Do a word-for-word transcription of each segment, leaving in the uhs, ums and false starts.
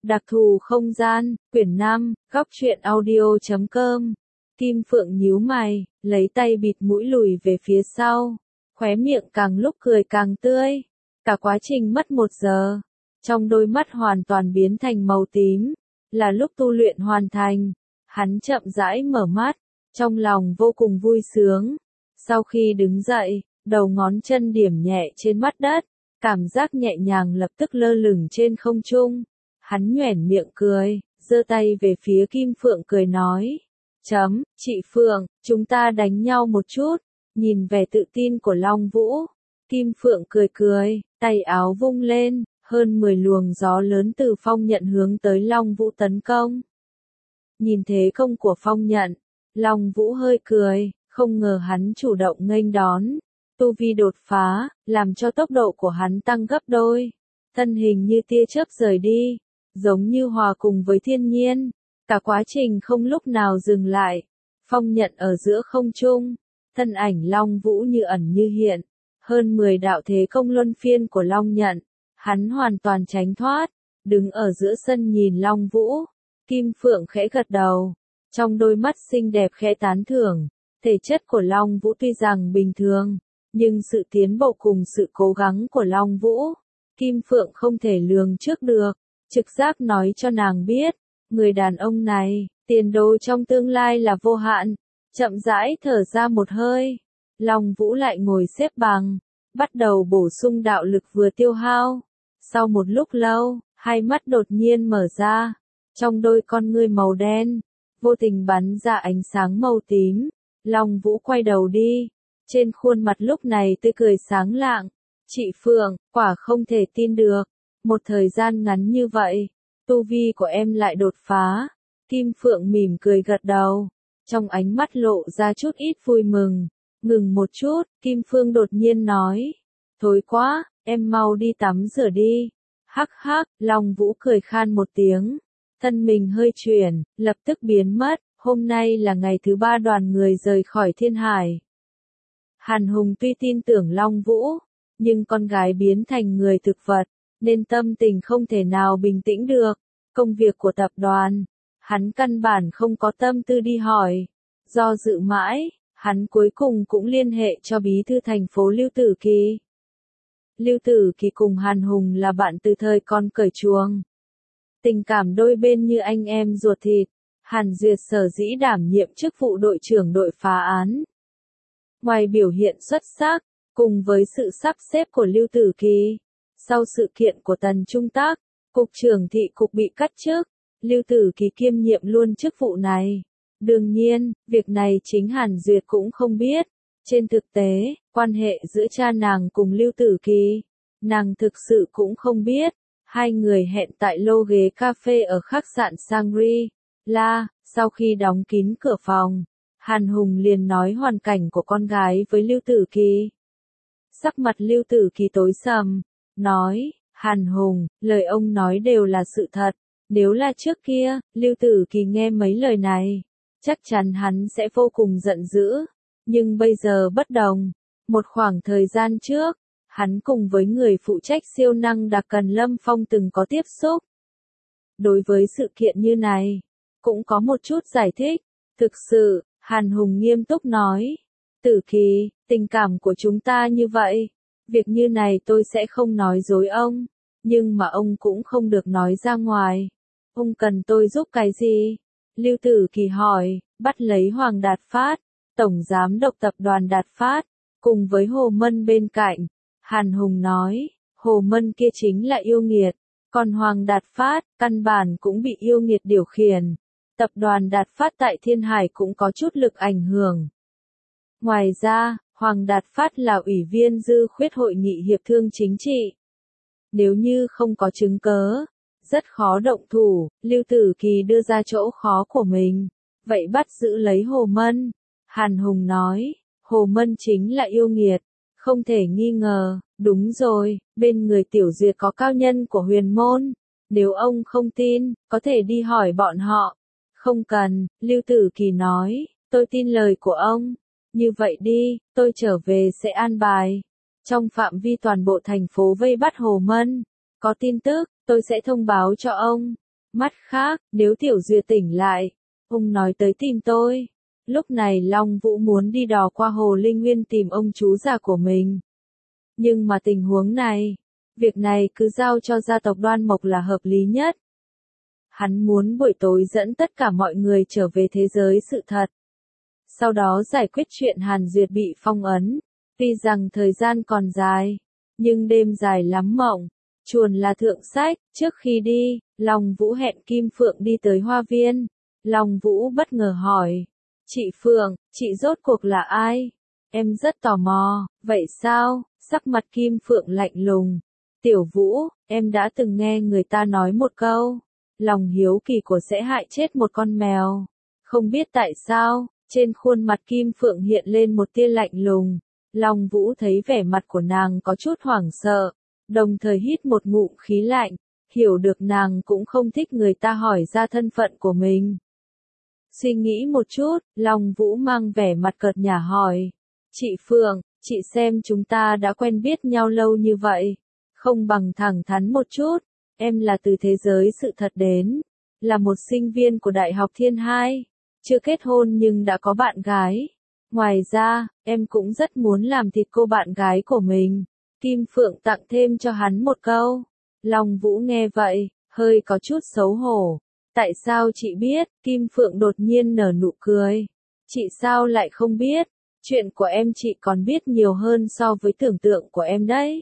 Đặc thù không gian, quyển năm, góc truyện audio chấm com. Kim Phượng nhíu mày, lấy tay bịt mũi lùi về phía sau, khóe miệng càng lúc cười càng tươi. Cả quá trình mất một giờ, trong đôi mắt hoàn toàn biến thành màu tím, là lúc tu luyện hoàn thành. Hắn chậm rãi mở mắt, trong lòng vô cùng vui sướng. Sau khi đứng dậy, đầu ngón chân điểm nhẹ trên mặt đất, cảm giác nhẹ nhàng lập tức lơ lửng trên không trung. Hắn nhoẻn miệng cười, giơ tay về phía Kim Phượng cười nói. Chấm, chị Phượng, chúng ta đánh nhau một chút. Nhìn vẻ tự tin của Long Vũ, Kim Phượng cười cười, tay áo vung lên, hơn mười luồng gió lớn từ phong nhận hướng tới Long Vũ tấn công. Nhìn thế công của phong nhận, Long Vũ hơi cười, không ngờ hắn chủ động nghênh đón. Tu vi đột phá, làm cho tốc độ của hắn tăng gấp đôi. Thân hình như tia chớp rời đi, giống như hòa cùng với thiên nhiên. Cả quá trình không lúc nào dừng lại. Phong nhận ở giữa không trung, thân ảnh Long Vũ như ẩn như hiện. Hơn mười đạo thế công luân phiên của Long nhận, hắn hoàn toàn tránh thoát, đứng ở giữa sân nhìn Long Vũ. Kim Phượng khẽ gật đầu, trong đôi mắt xinh đẹp khẽ tán thưởng. Thể chất của Long Vũ tuy rằng bình thường, nhưng sự tiến bộ cùng sự cố gắng của Long Vũ, Kim Phượng không thể lường trước được. Trực giác nói cho nàng biết, người đàn ông này, tiền đồ trong tương lai là vô hạn. Chậm rãi thở ra một hơi, Long Vũ lại ngồi xếp bằng, bắt đầu bổ sung đạo lực vừa tiêu hao. Sau một lúc lâu, hai mắt đột nhiên mở ra, trong đôi con ngươi màu đen, vô tình bắn ra ánh sáng màu tím. Long Vũ quay đầu đi, trên khuôn mặt lúc này tươi cười sáng lạng. Chị Phượng, quả không thể tin được, một thời gian ngắn như vậy, tu vi của em lại đột phá. Kim Phượng mỉm cười gật đầu, trong ánh mắt lộ ra chút ít vui mừng. Ngừng một chút, Kim Phương đột nhiên nói, thối quá, em mau đi tắm rửa đi. Hắc hắc, Long Vũ cười khan một tiếng, thân mình hơi chuyển, lập tức biến mất. Hôm nay là ngày thứ ba đoàn người rời khỏi Thiên Hải. Hàn Hùng tuy tin tưởng Long Vũ, nhưng con gái biến thành người thực vật, nên tâm tình không thể nào bình tĩnh được. Công việc của tập đoàn, hắn căn bản không có tâm tư đi hỏi. Do dự mãi, hắn cuối cùng cũng liên hệ cho bí thư thành phố Lưu Tử Kỳ. Lưu Tử Kỳ cùng Hàn Hùng là bạn từ thời còn cởi chuồng. Tình cảm đôi bên như anh em ruột thịt. Hàn Duyệt sở dĩ đảm nhiệm chức vụ đội trưởng đội phá án. Ngoài biểu hiện xuất sắc, cùng với sự sắp xếp của Lưu Tử Kỳ, sau sự kiện của Tần Trung Tác, cục trưởng thị cục bị cắt chức, Lưu Tử Kỳ kiêm nhiệm luôn chức vụ này. Đương nhiên, việc này chính Hàn Duyệt cũng không biết. Trên thực tế, quan hệ giữa cha nàng cùng Lưu Tử Kỳ, nàng thực sự cũng không biết. Hai người hẹn tại lô ghế cà phê ở khách sạn Sangri La, sau khi đóng kín cửa phòng, Hàn Hùng liền nói hoàn cảnh của con gái với Lưu Tử Kỳ. Sắc mặt Lưu Tử Kỳ tối sầm, nói, Hàn Hùng, lời ông nói đều là sự thật. Nếu là trước kia, Lưu Tử Kỳ nghe mấy lời này, chắc chắn hắn sẽ vô cùng giận dữ. Nhưng bây giờ bất đồng. Một khoảng thời gian trước, hắn cùng với người phụ trách siêu năng đặc cần Lâm Phong từng có tiếp xúc. Đối với sự kiện như này, cũng có một chút giải thích. Thực sự, Hàn Hùng nghiêm túc nói. Tử Kỳ, tình cảm của chúng ta như vậy. Việc như này tôi sẽ không nói dối ông. Nhưng mà ông cũng không được nói ra ngoài. Ông cần tôi giúp cái gì? Lưu Tử Kỳ hỏi, bắt lấy Hoàng Đạt Phát, Tổng Giám đốc Tập đoàn Đạt Phát, cùng với Hồ Mân bên cạnh. Hàn Hùng nói, Hồ Mân kia chính là yêu nghiệt. Còn Hoàng Đạt Phát, căn bản cũng bị yêu nghiệt điều khiển. Tập đoàn Đạt Phát tại Thiên Hải cũng có chút lực ảnh hưởng. Ngoài ra, Hoàng Đạt Phát là ủy viên dư khuyết hội nghị hiệp thương chính trị. Nếu như không có chứng cớ, rất khó động thủ. Lưu Tử Kỳ đưa ra chỗ khó của mình. Vậy bắt giữ lấy Hồ Mân. Hàn Hùng nói, Hồ Mân chính là yêu nghiệt. Không thể nghi ngờ, đúng rồi, bên người Tiểu Duyệt có cao nhân của huyền môn. Nếu ông không tin, có thể đi hỏi bọn họ. Không cần, Lưu Tử Kỳ nói, tôi tin lời của ông. Như vậy đi, tôi trở về sẽ an bài. Trong phạm vi toàn bộ thành phố vây bắt Hồ Mân. Có tin tức, tôi sẽ thông báo cho ông. Mắt khác, nếu Tiểu Duyệt tỉnh lại, ông nói tới tìm tôi. Lúc này Long Vũ muốn đi đò qua hồ Linh Nguyên tìm ông chú già của mình. Nhưng mà tình huống này, việc này cứ giao cho gia tộc Đoan Mộc là hợp lý nhất. Hắn muốn buổi tối dẫn tất cả mọi người trở về thế giới sự thật. Sau đó giải quyết chuyện Hàn Duyệt bị phong ấn. Tuy rằng thời gian còn dài, nhưng đêm dài lắm mộng. Chuồn là thượng sách, trước khi đi, Long Vũ hẹn Kim Phượng đi tới hoa viên. Long Vũ bất ngờ hỏi, chị Phượng, chị rốt cuộc là ai? Em rất tò mò, vậy sao? Sắc mặt Kim Phượng lạnh lùng. Tiểu Vũ, em đã từng nghe người ta nói một câu, lòng hiếu kỳ của sẽ hại chết một con mèo. Không biết tại sao, trên khuôn mặt Kim Phượng hiện lên một tia lạnh lùng. Long Vũ thấy vẻ mặt của nàng có chút hoảng sợ, đồng thời hít một ngụm khí lạnh, hiểu được nàng cũng không thích người ta hỏi ra thân phận của mình. Suy nghĩ một chút, Long Vũ mang vẻ mặt cợt nhả hỏi, chị Phượng, chị xem chúng ta đã quen biết nhau lâu như vậy, không bằng thẳng thắn một chút, em là từ thế giới sự thật đến, là một sinh viên của Đại học Thiên Hai, chưa kết hôn nhưng đã có bạn gái. Ngoài ra, em cũng rất muốn làm thịt cô bạn gái của mình. Kim Phượng tặng thêm cho hắn một câu. Long Vũ nghe vậy, hơi có chút xấu hổ. Tại sao chị biết? Kim Phượng đột nhiên nở nụ cười. Chị sao lại không biết? Chuyện của em chị còn biết nhiều hơn so với tưởng tượng của em đấy.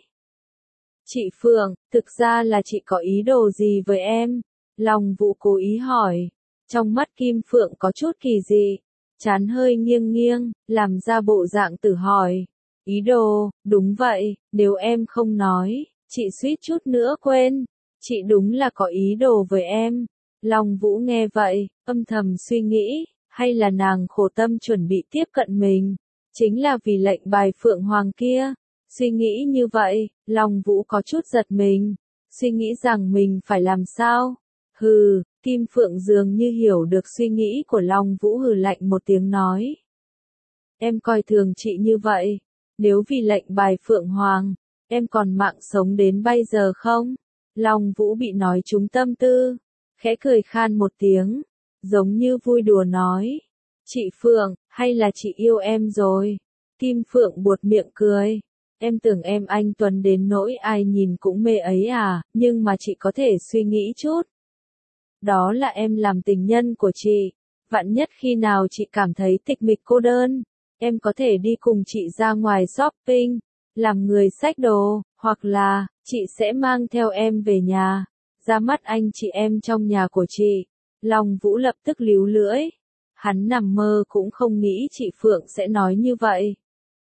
Chị Phượng, thực ra là chị có ý đồ gì với em? Long Vũ cố ý hỏi. Trong mắt Kim Phượng có chút kỳ dị. Chán hơi nghiêng nghiêng, làm ra bộ dạng tự hỏi. Ý đồ, đúng vậy, nếu em không nói, chị suýt chút nữa quên. Chị đúng là có ý đồ với em. Long Vũ nghe vậy, âm thầm suy nghĩ, hay là nàng khổ tâm chuẩn bị tiếp cận mình, chính là vì lệnh bài Phượng Hoàng kia. Suy nghĩ như vậy, Long Vũ có chút giật mình, suy nghĩ rằng mình phải làm sao. Hừ, Kim Phượng dường như hiểu được suy nghĩ của Long Vũ, hừ lạnh một tiếng nói. Em coi thường chị như vậy, nếu vì lệnh bài Phượng Hoàng, em còn mạng sống đến bây giờ không? Long Vũ bị nói trúng tâm tư, khẽ cười khan một tiếng, giống như vui đùa nói. Chị Phượng, hay là chị yêu em rồi? Kim Phượng buột miệng cười. Em tưởng em anh tuấn đến nỗi ai nhìn cũng mê ấy à, nhưng mà chị có thể suy nghĩ chút. Đó là em làm tình nhân của chị. Vạn nhất khi nào chị cảm thấy tịch mịch cô đơn, em có thể đi cùng chị ra ngoài shopping, làm người xách đồ, hoặc là, chị sẽ mang theo em về nhà, ra mắt anh chị em trong nhà của chị. Long Vũ lập tức líu lưỡi. Hắn nằm mơ cũng không nghĩ chị Phượng sẽ nói như vậy.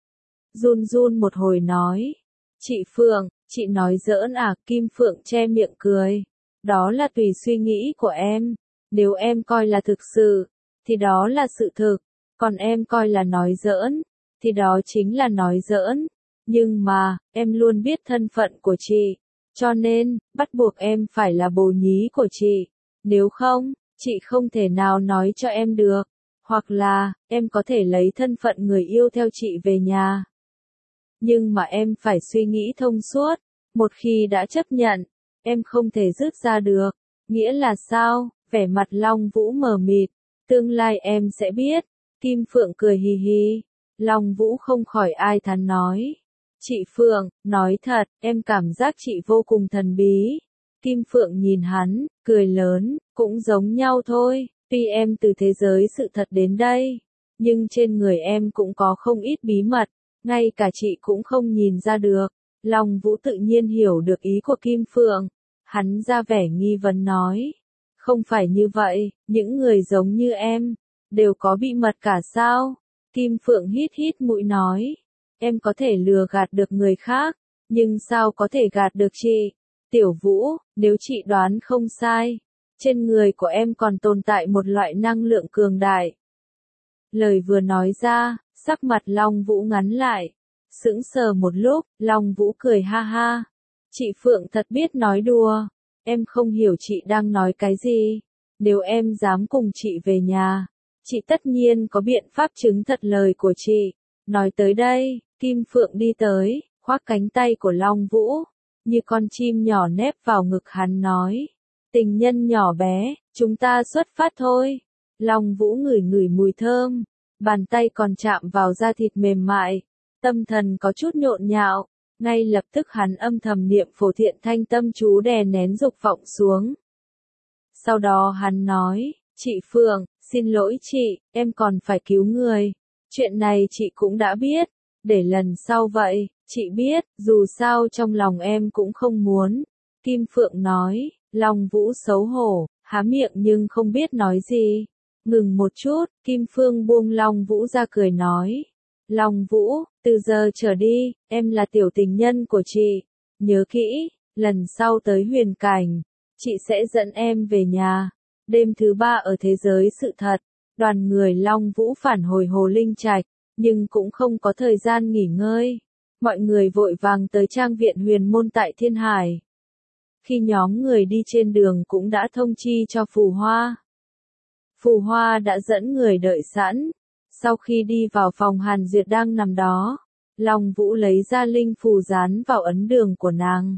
Run run một hồi nói. Chị Phượng, chị nói giỡn à? Kim Phượng che miệng cười. Đó là tùy suy nghĩ của em. Nếu em coi là thực sự, thì đó là sự thực. Còn em coi là nói giỡn, thì đó chính là nói giỡn. Nhưng mà, em luôn biết thân phận của chị. Cho nên, bắt buộc em phải là bồ nhí của chị. Nếu không, chị không thể nào nói cho em được. Hoặc là, em có thể lấy thân phận người yêu theo chị về nhà. Nhưng mà em phải suy nghĩ thông suốt. Một khi đã chấp nhận, em không thể dứt ra được. Nghĩa là sao? Vẻ mặt Long Vũ mờ mịt. Tương lai em sẽ biết. Kim Phượng cười hì hì. Long Vũ không khỏi ai thán nói. Chị Phượng, nói thật, em cảm giác chị vô cùng thần bí. Kim Phượng nhìn hắn, cười lớn, cũng giống nhau thôi. Tuy em từ thế giới sự thật đến đây, nhưng trên người em cũng có không ít bí mật, ngay cả chị cũng không nhìn ra được. Long Vũ tự nhiên hiểu được ý của Kim Phượng. Hắn ra vẻ nghi vấn nói. Không phải như vậy, những người giống như em, đều có bí mật cả sao? Kim Phượng hít hít mũi nói. Em có thể lừa gạt được người khác, nhưng sao có thể gạt được chị? Tiểu Vũ, nếu chị đoán không sai, trên người của em còn tồn tại một loại năng lượng cường đại. Lời vừa nói ra, sắc mặt Long Vũ ngắn lại. Sững sờ một lúc, Long Vũ cười ha ha. Chị Phượng thật biết nói đùa. Em không hiểu chị đang nói cái gì. Nếu em dám cùng chị về nhà, chị tất nhiên có biện pháp chứng thật lời của chị. Nói tới đây, Kim Phượng đi tới, khoác cánh tay của Long Vũ, như con chim nhỏ nép vào ngực hắn nói. Tình nhân nhỏ bé, chúng ta xuất phát thôi. Long Vũ ngửi ngửi mùi thơm, bàn tay còn chạm vào da thịt mềm mại, tâm thần có chút nhộn nhạo, ngay lập tức hắn âm thầm niệm Phổ Thiện Thanh Tâm chú đè nén dục vọng xuống. Sau đó hắn nói, chị Phượng, xin lỗi chị, em còn phải cứu người. Chuyện này chị cũng đã biết, để lần sau vậy, chị biết, dù sao trong lòng em cũng không muốn. Kim Phượng nói, Long Vũ xấu hổ, há miệng nhưng không biết nói gì. Ngừng một chút, Kim Phương buông Long Vũ ra cười nói. Long Vũ, từ giờ trở đi, em là tiểu tình nhân của chị. Nhớ kỹ, lần sau tới huyền cảnh, chị sẽ dẫn em về nhà. Đêm thứ ba ở thế giới sự thật, đoàn người Long Vũ phản hồi Hồ Linh Trạch, nhưng cũng không có thời gian nghỉ ngơi. Mọi người vội vàng tới trang viện huyền môn tại Thiên Hải. Khi nhóm người đi trên đường cũng đã thông chi cho Phù Hoa. Phù Hoa đã dẫn người đợi sẵn. Sau khi đi vào phòng Hàn Duyệt đang nằm đó, Long Vũ lấy ra linh phù dán vào ấn đường của nàng.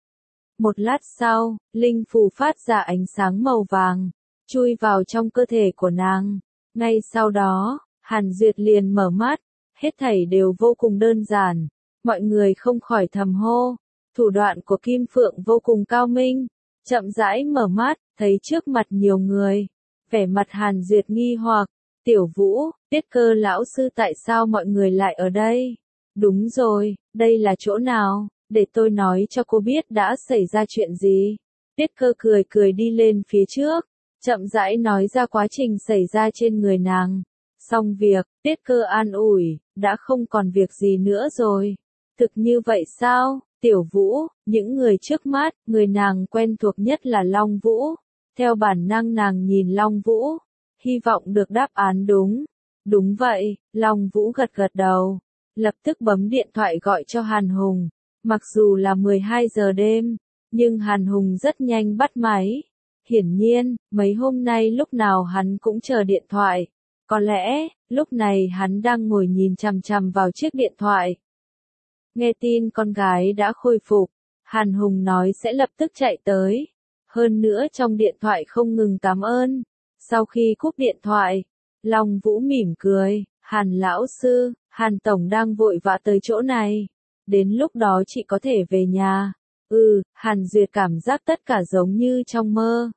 Một lát sau, linh phù phát ra ánh sáng màu vàng, chui vào trong cơ thể của nàng. Ngay sau đó, Hàn Duyệt liền mở mắt, hết thảy đều vô cùng đơn giản. Mọi người không khỏi thầm hô, thủ đoạn của Kim Phượng vô cùng cao minh. Chậm rãi mở mắt, thấy trước mặt nhiều người. Vẻ mặt Hàn Duyệt nghi hoặc, Tiểu Vũ, Tiết Cơ lão sư tại sao mọi người lại ở đây? Đúng rồi, đây là chỗ nào? Để tôi nói cho cô biết đã xảy ra chuyện gì. Tiết Cơ cười cười đi lên phía trước, chậm rãi nói ra quá trình xảy ra trên người nàng. Xong việc, Tiết Cơ an ủi, đã không còn việc gì nữa rồi. Thực như vậy sao? Tiểu Vũ, những người trước mắt, người nàng quen thuộc nhất là Long Vũ. Theo bản năng nàng nhìn Long Vũ, hy vọng được đáp án đúng. Đúng vậy, Long Vũ gật gật đầu, lập tức bấm điện thoại gọi cho Hàn Hùng. Mặc dù là mười hai giờ đêm, nhưng Hàn Hùng rất nhanh bắt máy. Hiển nhiên, mấy hôm nay lúc nào hắn cũng chờ điện thoại. Có lẽ, lúc này hắn đang ngồi nhìn chằm chằm vào chiếc điện thoại. Nghe tin con gái đã khôi phục, Hàn Hùng nói sẽ lập tức chạy tới. Hơn nữa trong điện thoại không ngừng cảm ơn. Sau khi cúp điện thoại, Long Vũ mỉm cười, Hàn lão sư, Hàn tổng đang vội vã tới chỗ này. Đến lúc đó chị có thể về nhà. Ừ, Hàn Duyệt cảm giác tất cả giống như trong mơ.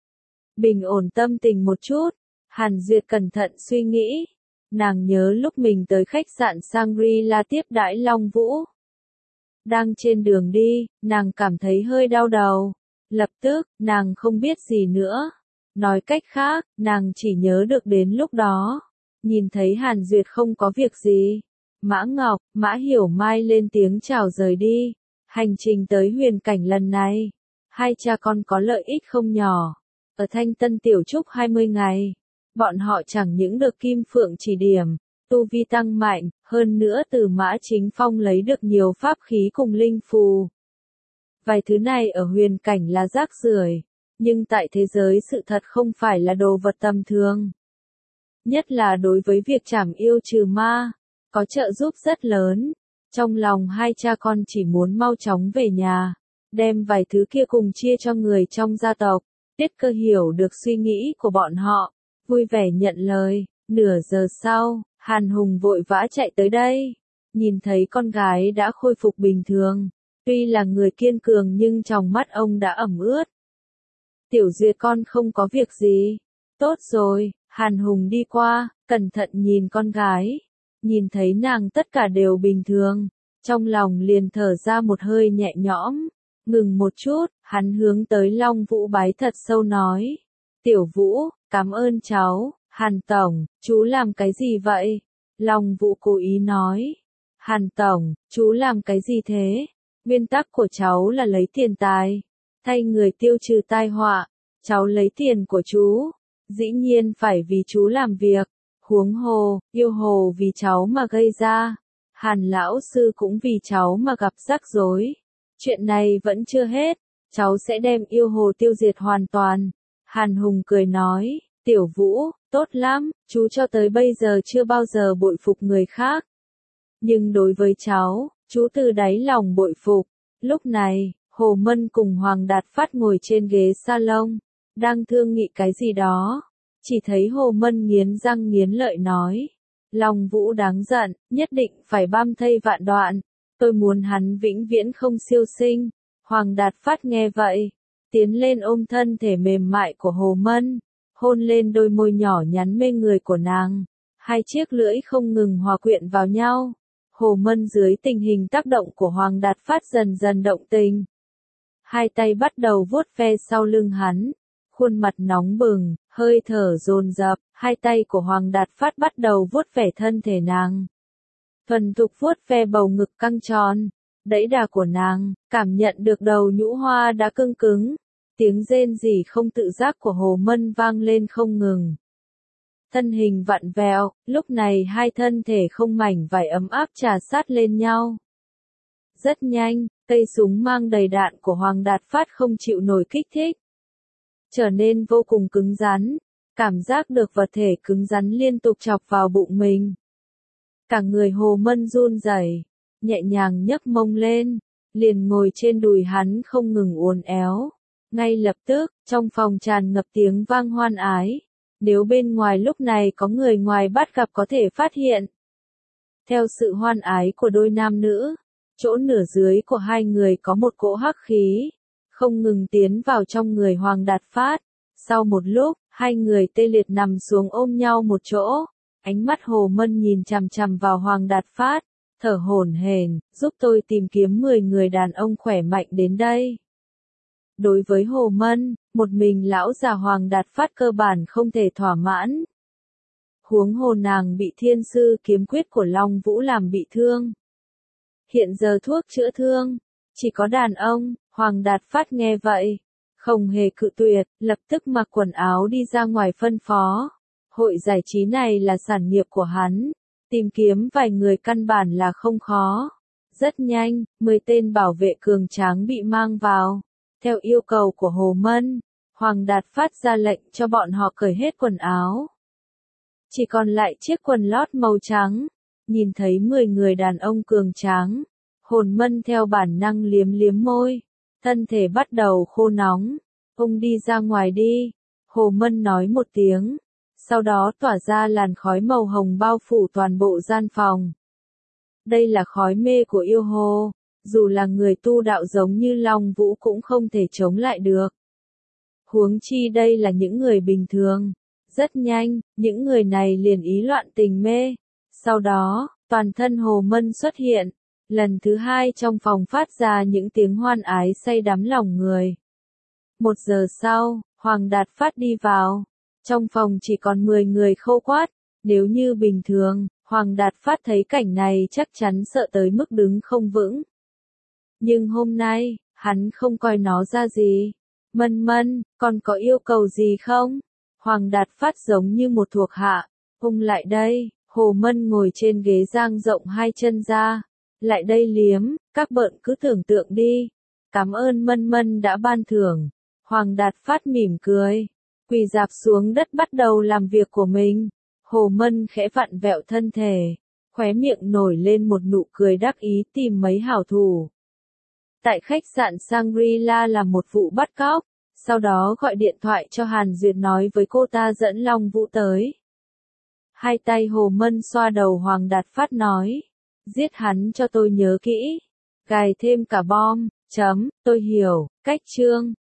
Bình ổn tâm tình một chút, Hàn Duyệt cẩn thận suy nghĩ. Nàng nhớ lúc mình tới khách sạn Shangri-La tiếp đãi Long Vũ. Đang trên đường đi, nàng cảm thấy hơi đau đầu. Lập tức, nàng không biết gì nữa. Nói cách khác, nàng chỉ nhớ được đến lúc đó. Nhìn thấy Hàn Duyệt không có việc gì. Mã Ngọc, Mã Hiểu Mai lên tiếng chào rời đi. Hành trình tới huyền cảnh lần này, hai cha con có lợi ích không nhỏ. Ở Thanh Tân Tiểu Trúc hai mươi ngày, bọn họ chẳng những được Kim Phượng chỉ điểm, tu vi tăng mạnh, hơn nữa từ Mã Chính Phong lấy được nhiều pháp khí cùng linh phù. Vài thứ này ở huyền cảnh là rác rưởi, nhưng tại thế giới sự thật không phải là đồ vật tầm thường. Nhất là đối với việc trảm yêu trừ ma, có trợ giúp rất lớn. Trong lòng hai cha con chỉ muốn mau chóng về nhà, đem vài thứ kia cùng chia cho người trong gia tộc. Tiết Cơ hiểu được suy nghĩ của bọn họ, vui vẻ nhận lời. Nửa giờ sau, Hàn Hùng vội vã chạy tới đây, nhìn thấy con gái đã khôi phục bình thường. Tuy là người kiên cường nhưng trong mắt ông đã ẩm ướt. Tiểu Duyệt con không có việc gì. Tốt rồi, Hàn Hùng đi qua, cẩn thận nhìn con gái. Nhìn thấy nàng tất cả đều bình thường, trong lòng liền thở ra một hơi nhẹ nhõm. Ngừng một chút, hắn hướng tới Long Vũ bái thật sâu nói. Tiểu Vũ, cảm ơn cháu. Hàn Tổng, chú làm cái gì vậy? Long Vũ cố ý nói. Hàn Tổng, chú làm cái gì thế? Nguyên tắc của cháu là lấy tiền tài, thay người tiêu trừ tai họa. Cháu lấy tiền của chú, dĩ nhiên phải vì chú làm việc. Huống hồ, yêu hồ vì cháu mà gây ra. Hàn lão sư cũng vì cháu mà gặp rắc rối. Chuyện này vẫn chưa hết, cháu sẽ đem yêu hồ tiêu diệt hoàn toàn. Hàn Hùng cười nói, Tiểu Vũ, tốt lắm, chú cho tới bây giờ chưa bao giờ bội phục người khác. Nhưng đối với cháu, chú từ đáy lòng bội phục. Lúc này, Hồ Mân cùng Hoàng Đạt Phát ngồi trên ghế salon, đang thương nghị cái gì đó. Chỉ thấy Hồ Mân nghiến răng nghiến lợi nói. Long Vũ đáng giận, nhất định phải băm thây vạn đoạn. Tôi muốn hắn vĩnh viễn không siêu sinh. Hoàng Đạt Phát nghe vậy, tiến lên ôm thân thể mềm mại của Hồ Mân, hôn lên đôi môi nhỏ nhắn mê người của nàng. Hai chiếc lưỡi không ngừng hòa quyện vào nhau. Hồ Mân dưới tình hình tác động của Hoàng Đạt Phát dần dần động tình. Hai tay bắt đầu vuốt ve sau lưng hắn, khuôn mặt nóng bừng, hơi thở dồn dập, hai tay của Hoàng Đạt Phát bắt đầu vuốt ve thân thể nàng. Thuần thục vuốt ve bầu ngực căng tròn, đẫy đà của nàng, cảm nhận được đầu nhũ hoa đã cứng cứng. Tiếng rên rỉ không tự giác của Hồ Mân vang lên không ngừng. Thân hình vặn vẹo, lúc này hai thân thể không mảnh vải ấm áp trà sát lên nhau. Rất nhanh, cây súng mang đầy đạn của Hoàng Đạt Phát không chịu nổi kích thích, trở nên vô cùng cứng rắn, cảm giác được vật thể cứng rắn liên tục chọc vào bụng mình. Cả người Hồ Mân run rẩy, nhẹ nhàng nhấc mông lên, liền ngồi trên đùi hắn không ngừng uốn éo. Ngay lập tức, trong phòng tràn ngập tiếng vang hoan ái. Nếu bên ngoài lúc này có người ngoài bắt gặp có thể phát hiện. Theo sự hoan ái của đôi nam nữ, chỗ nửa dưới của hai người có một cỗ hắc khí, không ngừng tiến vào trong người Hoàng Đạt Phát. Sau một lúc, hai người tê liệt nằm xuống ôm nhau một chỗ. Ánh mắt Hồ Mân nhìn chằm chằm vào Hoàng Đạt Phát, thở hổn hển, giúp tôi tìm kiếm mười người đàn ông khỏe mạnh đến đây. Đối với Hồ Mân, một mình lão già Hoàng Đạt Phát cơ bản không thể thỏa mãn. Huống hồ nàng bị thiên sư kiếm quyết của Long Vũ làm bị thương. Hiện giờ thuốc chữa thương, chỉ có đàn ông. Hoàng Đạt Phát nghe vậy, không hề cự tuyệt, lập tức mặc quần áo đi ra ngoài phân phó. Hội giải trí này là sản nghiệp của hắn, tìm kiếm vài người căn bản là không khó. Rất nhanh, mười tên bảo vệ cường tráng bị mang vào. Theo yêu cầu của Hồ Mân, Hoàng Đạt Phát ra lệnh cho bọn họ cởi hết quần áo. Chỉ còn lại chiếc quần lót màu trắng. Nhìn thấy mười người đàn ông cường tráng, Hồn Mân theo bản năng liếm liếm môi, thân thể bắt đầu khô nóng. Ông đi ra ngoài đi, Hồ Mân nói một tiếng, sau đó tỏa ra làn khói màu hồng bao phủ toàn bộ gian phòng. Đây là khói mê của yêu hồ, dù là người tu đạo giống như Long Vũ cũng không thể chống lại được. Huống chi đây là những người bình thường. Rất nhanh, những người này liền ý loạn tình mê. Sau đó, toàn thân Hồ Mân xuất hiện, lần thứ hai trong phòng phát ra những tiếng hoan ái say đắm lòng người. Một giờ sau, Hoàng Đạt Phát đi vào. Trong phòng chỉ còn mười người khô quát. Nếu như bình thường, Hoàng Đạt Phát thấy cảnh này chắc chắn sợ tới mức đứng không vững. Nhưng hôm nay, hắn không coi nó ra gì. Mân Mân, còn có yêu cầu gì không? Hoàng Đạt Phát giống như một thuộc hạ. Ông lại đây. Hồ Mân ngồi trên ghế dang rộng hai chân ra. Lại đây liếm, các bợn cứ tưởng tượng đi. Cảm ơn Mân Mân đã ban thưởng. Hoàng Đạt Phát mỉm cười, quỳ rạp xuống đất bắt đầu làm việc của mình. Hồ Mân khẽ vặn vẹo thân thể, khóe miệng nổi lên một nụ cười đắc ý tìm mấy hảo thủ. Tại khách sạn Shangri-La là một vụ bắt cóc, sau đó gọi điện thoại cho Hàn Duyệt nói với cô ta dẫn Long Vũ tới. Hai tay Hồ Mân xoa đầu Hoàng Đạt Phát nói, giết hắn cho tôi nhớ kỹ, cài thêm cả bom, chấm, tôi hiểu, cách chương.